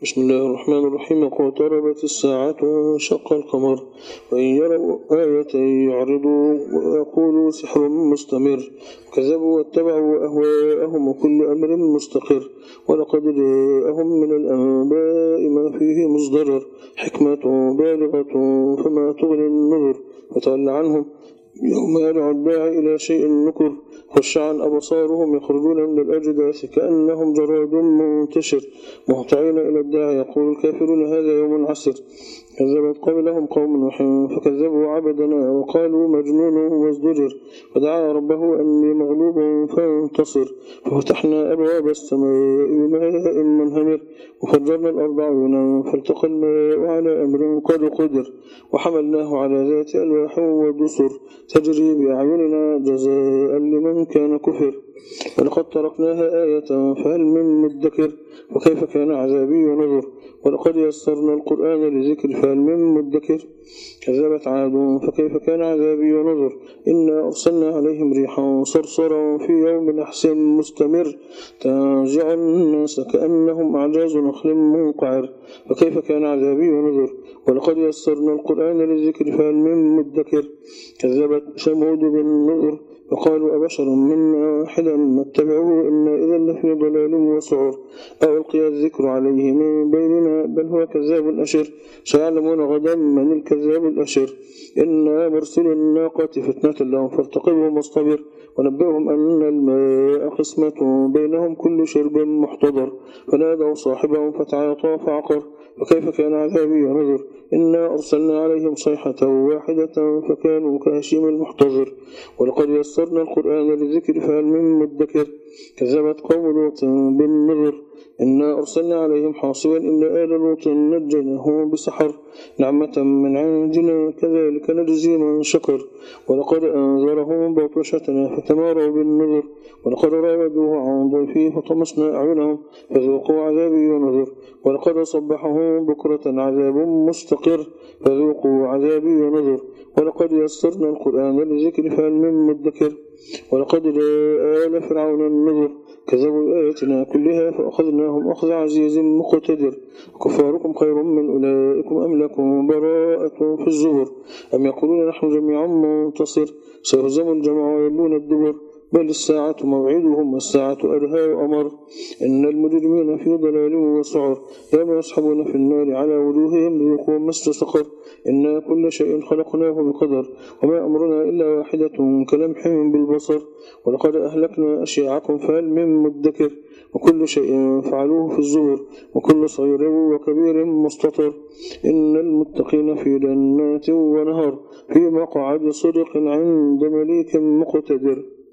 بسم الله الرحمن الرحيم. اقتربت الساعة وانشق القمر وإن يروا آية يعرضوا ويقولوا سحر مستمر كذبوا واتبعوا أهواءهم وكل أمر مستقر ولقد جاءهم من الأنباء ما فيه مزدرر حكمة بالغة فما تغني النذر فتول عنهم يوم يدعو الداعي إلى شيء نكر خش عن أبصارهم يخرجون من الأجداث كأنهم جراد منتشر مهطعين إلى الداعي يقول الكافرون هذا يوم عسر كذبت قبلهم قوم نوح فكذبوا عبدنا وقالوا مجنون وازدجر ودعا ربه أني مغلوب فانتصر ففتحنا أبواب السماء بماء منهمر وفجرنا الأرض عيونا فالتقى الماء على أمر قد قدر وحملناه على ذات ألواح ودسر تجري بأعيننا جزاء لمن كان كفر ولقد تركناها آية فهل من مدكر وكيف كان عذابي ونذر ولقد يسرنا القرآن لذكر فهل من مدكر كذبت عاد فكيف كان عذابي ونذر إنا أرسلنا عليهم ريحا صرصرا في يوم نحس مستمر تنزع الناس كأنهم أعجاز نخل منقعر فكيف كان عذابي ونذر ولقد يسرنا القرآن للذكر فهل من مدكر كذبت ثمود بالنذر فقالوا أبشر منا واحدا نتبعه إنا إذا لفي ضلال وسعر أو ألقي الذكر عليه من بيننا بل هو كذاب أشر سيعلمون غدا من الكذاب الأشر إنا مرسل الناقة فتنة لهم فارتقبهم واصطبر ونبئهم أن الماء قسمة بينهم كل شرب محتضر فنادوا صاحبهم فتعاطى فعقر وكيف كان عذابي ونذر إنا أرسلنا عليهم صيحة واحدة فكانوا كهشيم المحتضر ولقد يسرنا القرآن للذكر فهل من مدكر كذبت قوم لوط بالنذر إنا أرسلنا عليهم حاصبا إلا آل لوط نجيناهم بسحر نعمة من عندنا كذلك نجزي من شكر ولقد أنذرهم بطشتنا فتماروا بالنذر ولقد راودوه عن ضيفه فطمسنا أعينهم فذوقوا عذابي ونذر ولقد صبحهم بكرة عذاب مستقر فذوقوا عذابي ونذر ولقد يسرنا القرآن للذكر فهل من مدكر ولقد جاء آل فرعون النذر كذبوا بآياتنا كلها فأخذناهم أخذ عزيز مقتدر كفاركم خير من أولئكم أم لكم براءة في الزبر أم يقولون نحن جميعا منتصر سيهزم الجمع ويلون الدبر بل الساعة موعدهم والساعة أدهى وأمر إن المجرمين في ضلال وسعر يوم يسحبون في النار على وجوههم ليذوقوا مس سقر إنا كل شيء خلقناه بقدر وما أمرنا إلا واحدة كلمح بالبصر ولقد أهلكنا أشياعكم فهل من مدكر وكل شيء فعلوه في الزبر وكل صغير وكبير مستطر إن المتقين في جنات ونهر في مقعد صدق عند مليك مقتدر.